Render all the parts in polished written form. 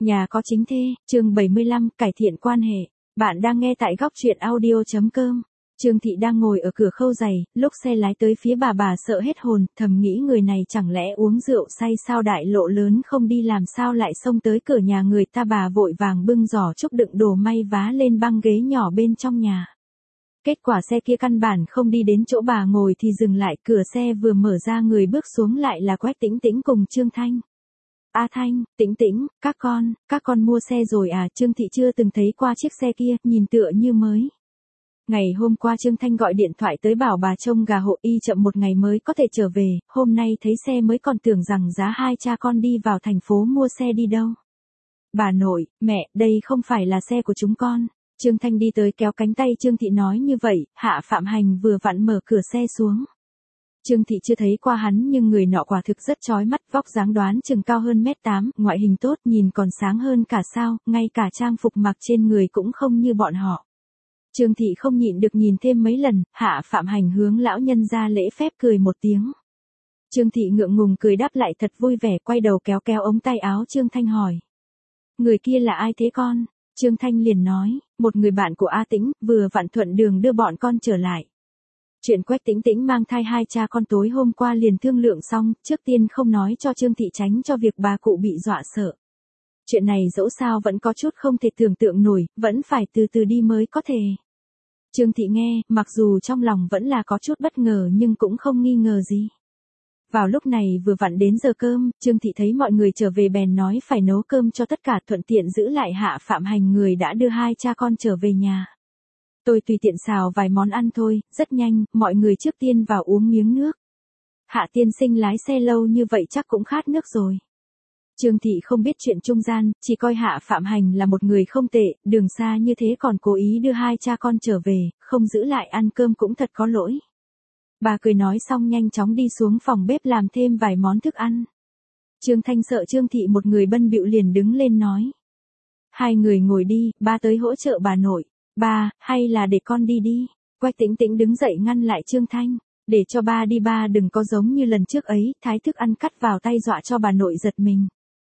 Nhà có chính thê, chương 75, cải thiện quan hệ. Bạn đang nghe tại góc truyện audio.com. Trương Thị đang ngồi ở cửa khâu giày, lúc xe lái tới phía bà sợ hết hồn, thầm nghĩ người này chẳng lẽ uống rượu say sao đại lộ lớn không đi làm sao lại xông tới cửa nhà người ta. Bà vội vàng bưng giỏ trúc đựng đồ may vá lên băng ghế nhỏ bên trong nhà. Kết quả xe kia căn bản không đi đến chỗ bà ngồi thì dừng lại, cửa xe vừa mở ra người bước xuống lại là Quách Tĩnh Tĩnh cùng Trương Thanh. A Thanh, Tĩnh Tĩnh, các con mua xe rồi à? Trương Thị chưa từng thấy qua chiếc xe kia, nhìn tựa như mới. Ngày hôm qua Trương Thanh gọi điện thoại tới bảo bà trông gà hộ y chậm một ngày mới có thể trở về, hôm nay thấy xe mới còn tưởng rằng giá hai cha con đi vào thành phố mua xe đi đâu. Bà nội, mẹ, đây không phải là xe của chúng con. Trương Thanh đi tới kéo cánh tay Trương Thị nói như vậy, Hạ Phạm Hành vừa vặn mở cửa xe xuống. Trương Thị chưa thấy qua hắn nhưng người nọ quả thực rất chói mắt, vóc dáng đoán chừng cao hơn 1m8, ngoại hình tốt, nhìn còn sáng hơn cả sao, ngay cả trang phục mặc trên người cũng không như bọn họ. Trương Thị không nhịn được nhìn thêm mấy lần, Hạ Phạm Hành hướng lão nhân ra lễ phép cười một tiếng. Trương Thị ngượng ngùng cười đáp lại thật vui vẻ, quay đầu kéo kéo ống tay áo Trương Thanh hỏi. Người kia là ai thế con? Trương Thanh liền nói, một người bạn của A Tĩnh, vừa vặn thuận đường đưa bọn con trở lại. Chuyện Quách Tĩnh Tĩnh mang thai hai cha con tối hôm qua liền thương lượng xong, trước tiên không nói cho Trương Thị tránh cho việc bà cụ bị dọa sợ. Chuyện này dẫu sao vẫn có chút không thể tưởng tượng nổi, vẫn phải từ từ đi mới có thể. Trương Thị nghe, mặc dù trong lòng vẫn là có chút bất ngờ nhưng cũng không nghi ngờ gì. Vào lúc này vừa vặn đến giờ cơm, Trương Thị thấy mọi người trở về bèn nói phải nấu cơm cho tất cả, thuận tiện giữ lại Hạ Phạm Hành người đã đưa hai cha con trở về nhà. Tôi tùy tiện xào vài món ăn thôi, rất nhanh, mọi người trước tiên vào uống miếng nước. Hạ tiên sinh lái xe lâu như vậy chắc cũng khát nước rồi. Trương Thị không biết chuyện trung gian, chỉ coi Hạ Phạm Hành là một người không tệ, đường xa như thế còn cố ý đưa hai cha con trở về, không giữ lại ăn cơm cũng thật có lỗi. Bà cười nói xong nhanh chóng đi xuống phòng bếp làm thêm vài món thức ăn. Trương Thanh sợ Trương Thị một người bận bịu liền đứng lên nói. Hai người ngồi đi, ba tới hỗ trợ bà nội. Ba, hay là để con đi đi. Quách Tĩnh Tĩnh đứng dậy ngăn lại Trương Thanh. Để cho ba đi, ba đừng có giống như lần trước ấy, thái thức ăn cắt vào tay dọa cho bà nội giật mình.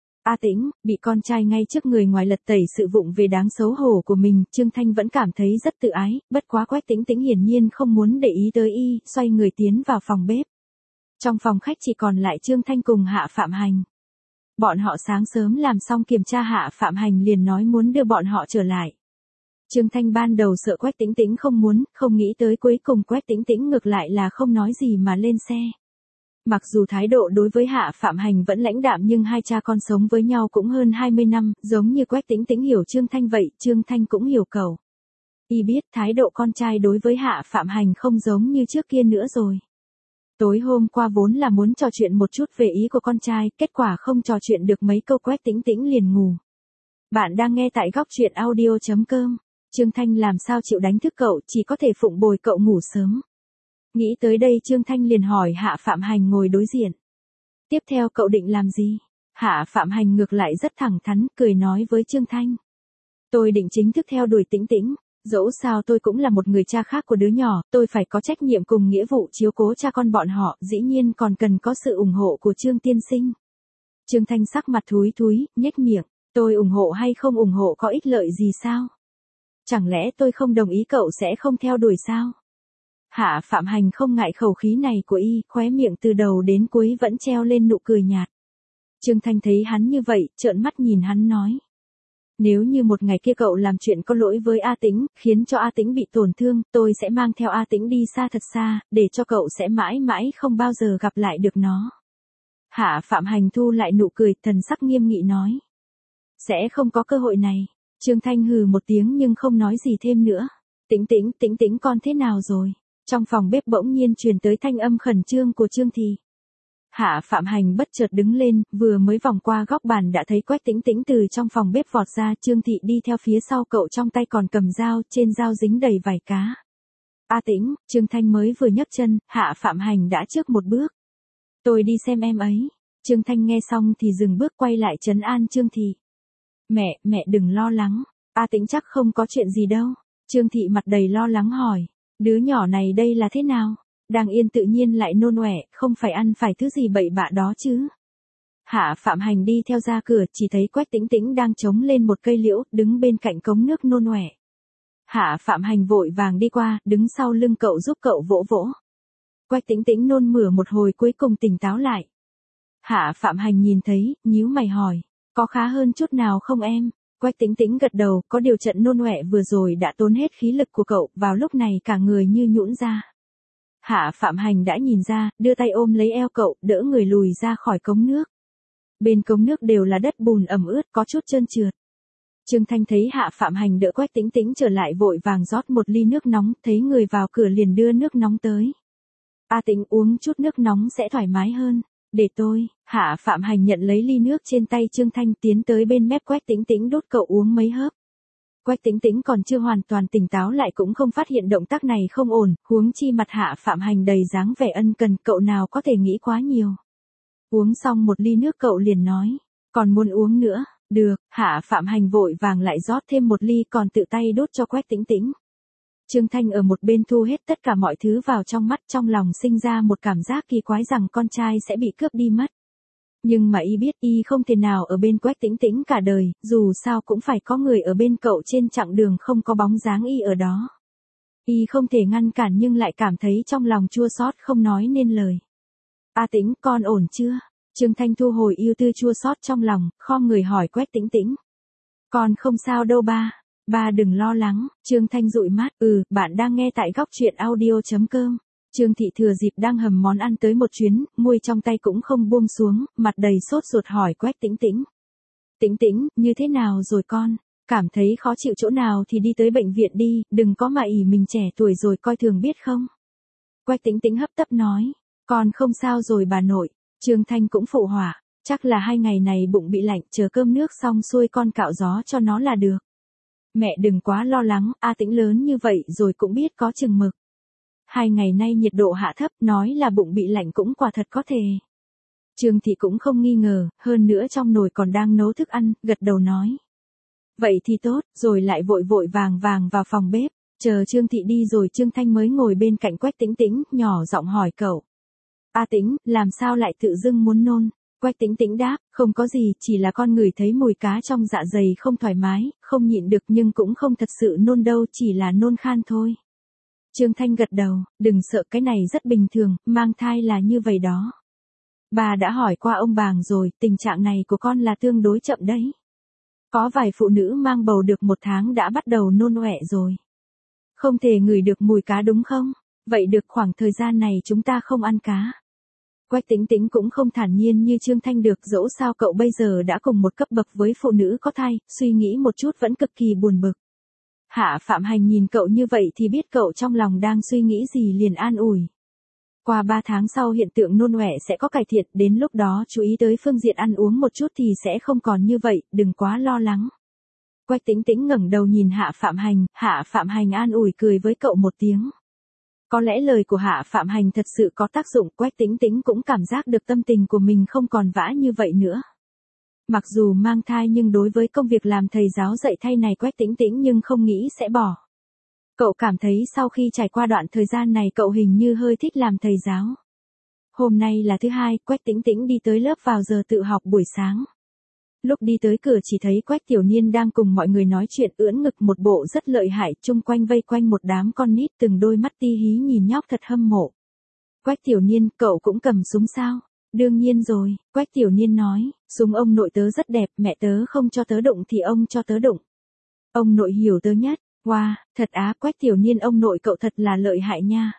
A Tĩnh, bị con trai ngay trước người ngoài lật tẩy sự vụng về đáng xấu hổ của mình, Trương Thanh vẫn cảm thấy rất tự ái, bất quá Quách Tĩnh Tĩnh hiển nhiên không muốn để ý tới y, xoay người tiến vào phòng bếp. Trong phòng khách chỉ còn lại Trương Thanh cùng Hạ Phạm Hành. Bọn họ sáng sớm làm xong kiểm tra, Hạ Phạm Hành liền nói muốn đưa bọn họ trở lại. Trương Thanh ban đầu sợ Quách Tĩnh Tĩnh không muốn, không nghĩ tới cuối cùng Quách Tĩnh Tĩnh ngược lại là không nói gì mà lên xe. Mặc dù thái độ đối với Hạ Phạm Hành vẫn lãnh đạm nhưng hai cha con sống với nhau cũng hơn 20 năm, giống như Quách Tĩnh Tĩnh hiểu Trương Thanh vậy, Trương Thanh cũng hiểu cậu. Y biết thái độ con trai đối với Hạ Phạm Hành không giống như trước kia nữa rồi. Tối hôm qua vốn là muốn trò chuyện một chút về ý của con trai, kết quả không trò chuyện được mấy câu Quách Tĩnh Tĩnh liền ngủ. Bạn đang nghe tại góc truyện audio.com. Trương Thanh làm sao chịu đánh thức cậu, chỉ có thể phụng bồi cậu ngủ sớm. Nghĩ tới đây Trương Thanh liền hỏi Hạ Phạm Hành ngồi đối diện. Tiếp theo cậu định làm gì? Hạ Phạm Hành ngược lại rất thẳng thắn, cười nói với Trương Thanh. Tôi định chính thức theo đuổi Tĩnh Tĩnh, dẫu sao tôi cũng là một người cha khác của đứa nhỏ, tôi phải có trách nhiệm cùng nghĩa vụ chiếu cố cha con bọn họ, dĩ nhiên còn cần có sự ủng hộ của Trương tiên sinh. Trương Thanh sắc mặt thúi thúi, nhếch miệng, tôi ủng hộ hay không ủng hộ có ích lợi gì sao? Chẳng lẽ tôi không đồng ý cậu sẽ không theo đuổi sao? Hạ Phạm Hành không ngại khẩu khí này của y, khóe miệng từ đầu đến cuối vẫn treo lên nụ cười nhạt. Trương Thanh thấy hắn như vậy, trợn mắt nhìn hắn nói. Nếu như một ngày kia cậu làm chuyện có lỗi với A Tĩnh, khiến cho A Tĩnh bị tổn thương, tôi sẽ mang theo A Tĩnh đi xa thật xa, để cho cậu sẽ mãi mãi không bao giờ gặp lại được nó. Hạ Phạm Hành thu lại nụ cười, thần sắc nghiêm nghị nói. Sẽ không có cơ hội này. Trương Thanh hừ một tiếng nhưng không nói gì thêm nữa. Tĩnh Tĩnh con thế nào rồi? Trong phòng bếp bỗng nhiên truyền tới thanh âm khẩn trương của Trương Thị. Hạ Phạm Hành bất chợt đứng lên, vừa mới vòng qua góc bàn đã thấy Quách Tĩnh Tĩnh từ trong phòng bếp vọt ra, Trương Thị đi theo phía sau cậu, trong tay còn cầm dao, trên dao dính đầy vảy cá. A Tĩnh, Trương Thanh mới vừa nhấc chân, Hạ Phạm Hành đã trước một bước. Tôi đi xem em ấy. Trương Thanh nghe xong thì dừng bước quay lại trấn an Trương Thị. Mẹ đừng lo lắng, A Tĩnh chắc không có chuyện gì đâu. Trương Thị mặt đầy lo lắng hỏi, đứa nhỏ này đây là thế nào? Đang yên tự nhiên lại nôn ọe, không phải ăn phải thứ gì bậy bạ đó chứ? Hạ Phạm Hành đi theo ra cửa, chỉ thấy Quách Tĩnh Tĩnh đang chống lên một cây liễu, đứng bên cạnh cống nước nôn ọe. Hạ Phạm Hành vội vàng đi qua, đứng sau lưng cậu giúp cậu vỗ vỗ. Quách Tĩnh Tĩnh nôn mửa một hồi cuối cùng tỉnh táo lại. Hạ Phạm Hành nhìn thấy, nhíu mày hỏi, có khá hơn chút nào không em? Quách Tĩnh Tĩnh gật đầu, có điều trận nôn ọe vừa rồi đã tốn hết khí lực của cậu, vào lúc này cả người như nhũn ra. Hạ Phạm Hành đã nhìn ra, đưa tay ôm lấy eo cậu, đỡ người lùi ra khỏi cống nước. Bên cống nước đều là đất bùn ẩm ướt, có chút trơn trượt. Trương Thanh thấy Hạ Phạm Hành đỡ Quách Tĩnh Tĩnh trở lại vội vàng rót một ly nước nóng, thấy người vào cửa liền đưa nước nóng tới. A Tĩnh uống chút nước nóng sẽ thoải mái hơn. Để tôi, Hạ Phạm Hành nhận lấy ly nước trên tay Trương Thanh tiến tới bên mép Quách Tĩnh Tĩnh đút cậu uống mấy hớp. Quách Tĩnh Tĩnh còn chưa hoàn toàn tỉnh táo lại cũng không phát hiện động tác này không ổn, huống chi mặt Hạ Phạm Hành đầy dáng vẻ ân cần, cậu nào có thể nghĩ quá nhiều. Uống xong một ly nước cậu liền nói, còn muốn uống nữa, được, Hạ Phạm Hành vội vàng lại rót thêm một ly còn tự tay đút cho Quách Tĩnh Tĩnh. Trương Thanh ở một bên thu hết tất cả mọi thứ vào trong mắt, trong lòng sinh ra một cảm giác kỳ quái rằng con trai sẽ bị cướp đi mất. Nhưng mà y biết y không thể nào ở bên Quách Tĩnh Tĩnh cả đời, dù sao cũng phải có người ở bên cậu trên chặng đường không có bóng dáng y ở đó. Y không thể ngăn cản nhưng lại cảm thấy trong lòng chua xót không nói nên lời. A Tĩnh, con ổn chưa? Trương Thanh thu hồi yêu tư chua xót trong lòng, khom người hỏi Quách Tĩnh Tĩnh. Con không sao đâu ba. Ba đừng lo lắng. Trương Thanh dụi mắt, bạn đang nghe tại góc truyện audio.com. Trương Thị thừa dịp đang hầm món ăn tới một chuyến, muôi trong tay cũng không buông xuống, mặt đầy sốt ruột hỏi Quách Tĩnh Tĩnh. Tĩnh Tĩnh, như thế nào rồi con? Cảm thấy khó chịu chỗ nào thì đi tới bệnh viện đi, đừng có mà ỷ mình trẻ tuổi rồi coi thường biết không? Quách Tĩnh Tĩnh hấp tấp nói, con không sao rồi bà nội. Trương Thanh cũng phụ họa, chắc là 2 ngày này bụng bị lạnh, chờ cơm nước xong xuôi con cạo gió cho nó là được. Mẹ đừng quá lo lắng, A Tĩnh lớn như vậy rồi cũng biết có chừng mực. 2 ngày nay nhiệt độ hạ thấp, nói là bụng bị lạnh cũng quả thật có thể. Trương Thị cũng không nghi ngờ, hơn nữa trong nồi còn đang nấu thức ăn, gật đầu nói. Vậy thì tốt, rồi lại vội vội vàng vàng vào phòng bếp, chờ Trương Thị đi rồi Trương Thanh mới ngồi bên cạnh Quách Tĩnh Tĩnh, nhỏ giọng hỏi cậu. A Tĩnh, làm sao lại tự dưng muốn nôn? Quách Tĩnh Tĩnh đáp, không có gì, chỉ là con ngửi thấy mùi cá trong dạ dày không thoải mái, không nhịn được nhưng cũng không thật sự nôn đâu, chỉ là nôn khan thôi. Trương Thanh gật đầu, đừng sợ, cái này rất bình thường, mang thai là như vậy đó. Bà đã hỏi qua ông Bàng rồi, tình trạng này của con là tương đối chậm đấy. Có vài phụ nữ mang bầu được 1 tháng đã bắt đầu nôn ọe rồi. Không thể ngửi được mùi cá đúng không? Vậy được, khoảng thời gian này chúng ta không ăn cá. Quách Tĩnh Tĩnh cũng không thản nhiên như Trương Thanh được, dẫu sao cậu bây giờ đã cùng một cấp bậc với phụ nữ có thai, suy nghĩ một chút vẫn cực kỳ buồn bực. Hạ Phạm Hành nhìn cậu như vậy thì biết cậu trong lòng đang suy nghĩ gì liền an ủi. Qua 3 tháng sau hiện tượng nôn ọe sẽ có cải thiện, đến lúc đó chú ý tới phương diện ăn uống một chút thì sẽ không còn như vậy, đừng quá lo lắng. Quách Tĩnh Tĩnh ngẩng đầu nhìn Hạ Phạm Hành an ủi cười với cậu một tiếng. Có lẽ lời của Hạ Phạm Hành thật sự có tác dụng, Quách Tĩnh Tĩnh cũng cảm giác được tâm tình của mình không còn vã như vậy nữa. Mặc dù mang thai nhưng đối với công việc làm thầy giáo dạy thay này Quách Tĩnh Tĩnh nhưng không nghĩ sẽ bỏ. Cậu cảm thấy sau khi trải qua đoạn thời gian này cậu hình như hơi thích làm thầy giáo. Hôm nay là thứ Hai, Quách Tĩnh Tĩnh đi tới lớp vào giờ tự học buổi sáng. Lúc đi tới cửa chỉ thấy Quách Tiểu Niên đang cùng mọi người nói chuyện ưỡn ngực một bộ rất lợi hại, chung quanh vây quanh một đám con nít từng đôi mắt ti hí nhìn nhóc thật hâm mộ. Quách Tiểu Niên, cậu cũng cầm súng sao? Đương nhiên rồi, Quách Tiểu Niên nói, súng ông nội tớ rất đẹp, mẹ tớ không cho tớ đụng thì ông cho tớ đụng. Ông nội hiểu tớ nhất, wow, thật á, Quách Tiểu Niên ông nội cậu thật là lợi hại nha.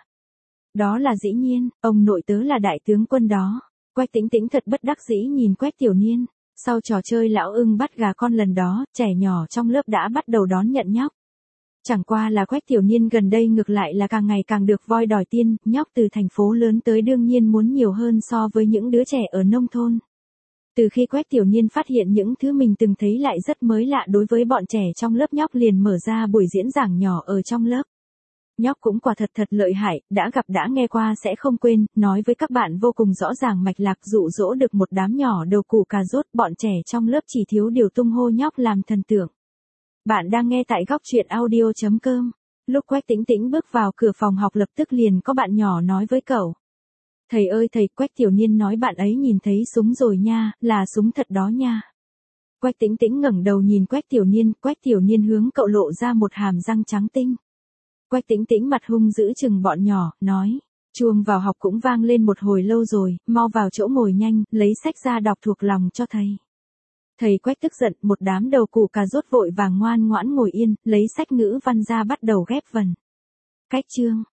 Đó là dĩ nhiên, ông nội tớ là đại tướng quân đó. Quách Tĩnh Tĩnh thật bất đắc dĩ nhìn Quách Tiểu Niên. Sau trò chơi lão ưng bắt gà con lần đó, trẻ nhỏ trong lớp đã bắt đầu đón nhận nhóc. Chẳng qua là Quách Tiểu Niên gần đây ngược lại là càng ngày càng được voi đòi tiên, nhóc từ thành phố lớn tới đương nhiên muốn nhiều hơn so với những đứa trẻ ở nông thôn. Từ khi Quách Tiểu Niên phát hiện những thứ mình từng thấy lại rất mới lạ đối với bọn trẻ trong lớp, nhóc liền mở ra buổi diễn giảng nhỏ ở trong lớp. Nhóc cũng quả thật lợi hại, đã gặp đã nghe qua sẽ không quên, nói với các bạn vô cùng rõ ràng mạch lạc, dụ dỗ được một đám nhỏ đầu củ cà rốt, bọn trẻ trong lớp chỉ thiếu điều tung hô nhóc làm thần tượng. Bạn đang nghe tại góc truyện audio.com. Lúc Quách Tĩnh Tĩnh bước vào cửa phòng học lập tức liền có bạn nhỏ nói với cậu. Thầy ơi thầy, Quách Tiểu Niên nói bạn ấy nhìn thấy súng rồi nha, là súng thật đó nha. Quách Tĩnh Tĩnh ngẩng đầu nhìn Quách Tiểu Niên hướng cậu lộ ra một hàm răng trắng tinh. Quách Tĩnh Tĩnh mặt hung dữ chừng bọn nhỏ, nói. Chuông vào học cũng vang lên một hồi lâu rồi, mau vào chỗ ngồi nhanh, lấy sách ra đọc thuộc lòng cho thầy. Thầy Quách tức giận, một đám đầu củ cà rốt vội vàng ngoan ngoãn ngồi yên, lấy sách ngữ văn ra bắt đầu ghép vần. Cách chương.